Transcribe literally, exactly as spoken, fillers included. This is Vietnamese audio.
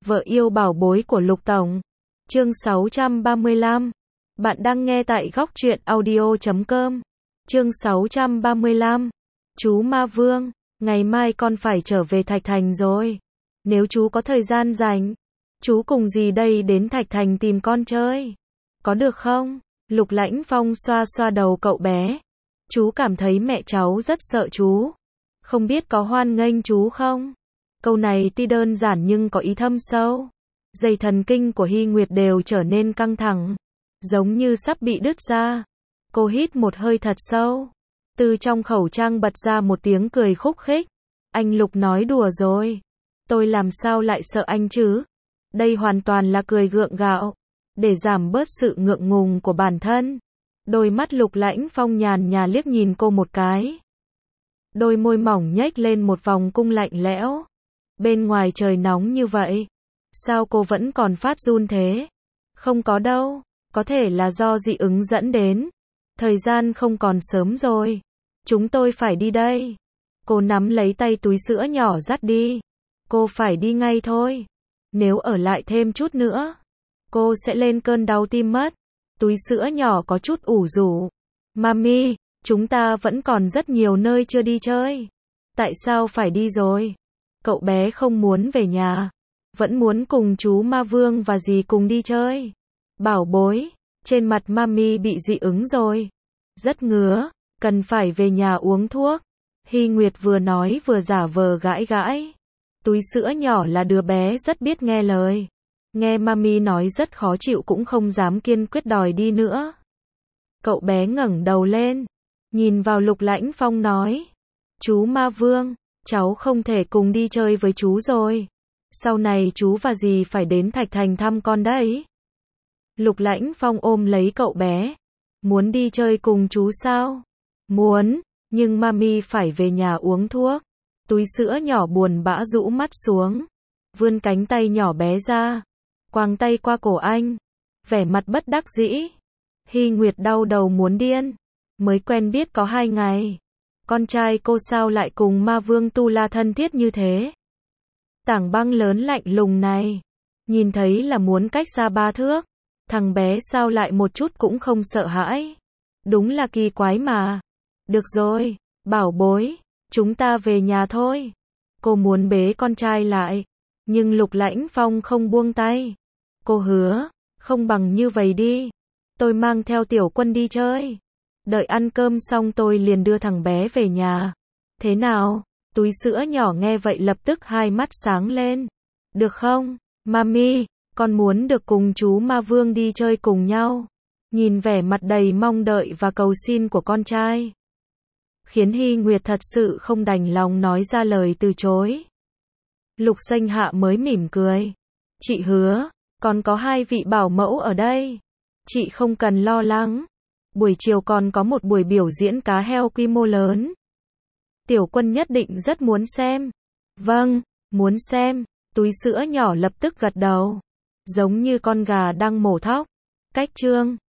Vợ yêu bảo bối của Lục Tổng. Chương sáu trăm ba mươi lăm. Bạn đang nghe tại góc truyện audio chấm com. Chương sáu trăm ba mươi lăm. Chú Ma Vương, ngày mai con phải trở về Thạch Thành rồi. Nếu chú có thời gian rảnh, chú cùng dì đây đến Thạch Thành tìm con chơi. Có được không? Lục Lãnh Phong xoa xoa đầu cậu bé. Chú cảm thấy mẹ cháu rất sợ chú. Không biết có hoan nghênh chú không? Câu này tuy đơn giản nhưng có ý thâm sâu. Dây thần kinh của Hy Nguyệt đều trở nên căng thẳng, giống như sắp bị đứt ra. Cô hít một hơi thật sâu, từ trong khẩu trang bật ra một tiếng cười khúc khích. Anh Lục nói đùa rồi. Tôi làm sao lại sợ anh chứ? Đây hoàn toàn là cười gượng gạo, để giảm bớt sự ngượng ngùng của bản thân. Đôi mắt Lục Lãnh Phong nhàn nhạt liếc nhìn cô một cái. Đôi môi mỏng nhếch lên một vòng cung lạnh lẽo. Bên ngoài trời nóng như vậy, sao cô vẫn còn phát run thế? Không có đâu, có thể là do dị ứng dẫn đến. Thời gian không còn sớm rồi. Chúng tôi phải đi đây. Cô nắm lấy tay túi sữa nhỏ dắt đi. Cô phải đi ngay thôi. Nếu ở lại thêm chút nữa, cô sẽ lên cơn đau tim mất. Túi sữa nhỏ có chút ủ rũ. Mami, chúng ta vẫn còn rất nhiều nơi chưa đi chơi. Tại sao phải đi rồi? Cậu bé không muốn về nhà, vẫn muốn cùng chú Ma Vương và dì cùng đi chơi. Bảo bối, trên mặt Mami bị dị ứng rồi. Rất ngứa, cần phải về nhà uống thuốc. Hy Nguyệt vừa nói vừa giả vờ gãi gãi. Túi sữa nhỏ là đứa bé rất biết nghe lời. Nghe Mami nói rất khó chịu cũng không dám kiên quyết đòi đi nữa. Cậu bé ngẩng đầu lên, nhìn vào Lục Lãnh Phong nói. Chú Ma Vương, cháu không thể cùng đi chơi với chú rồi. Sau này chú và dì phải đến Thạch Thành thăm con đấy. Lục Lãnh Phong ôm lấy cậu bé. Muốn đi chơi cùng chú sao? Muốn, nhưng Mami phải về nhà uống thuốc. Túi sữa nhỏ buồn bã rũ mắt xuống, vươn cánh tay nhỏ bé ra, quàng tay qua cổ anh, vẻ mặt bất đắc dĩ. Hy Nguyệt đau đầu muốn điên. Mới quen biết có hai ngày, con trai cô sao lại cùng Ma Vương Tu La thân thiết như thế? Tảng băng lớn lạnh lùng này, nhìn thấy là muốn cách ra ba thước. Thằng bé sao lại một chút cũng không sợ hãi? Đúng là kỳ quái mà. Được rồi, bảo bối, chúng ta về nhà thôi. Cô muốn bế con trai lại, nhưng Lục Lãnh Phong không buông tay. Cô hứa, không bằng như vậy đi. Tôi mang theo Tiểu Quân đi chơi. Đợi ăn cơm xong tôi liền đưa thằng bé về nhà. Thế nào? Túi sữa nhỏ nghe vậy lập tức hai mắt sáng lên. Được không, Mami, con muốn được cùng chú Ma Vương đi chơi cùng nhau. Nhìn vẻ mặt đầy mong đợi và cầu xin của con trai, khiến Hy Nguyệt thật sự không đành lòng nói ra lời từ chối. Lục Xanh Hạ mới mỉm cười. Chị hứa, còn có hai vị bảo mẫu ở đây. Chị không cần lo lắng. Buổi chiều còn có một buổi biểu diễn cá heo quy mô lớn. Tiểu Quân nhất định rất muốn xem. Vâng, muốn xem. Túi sữa nhỏ lập tức gật đầu, giống như con gà đang mổ thóc. Cách chương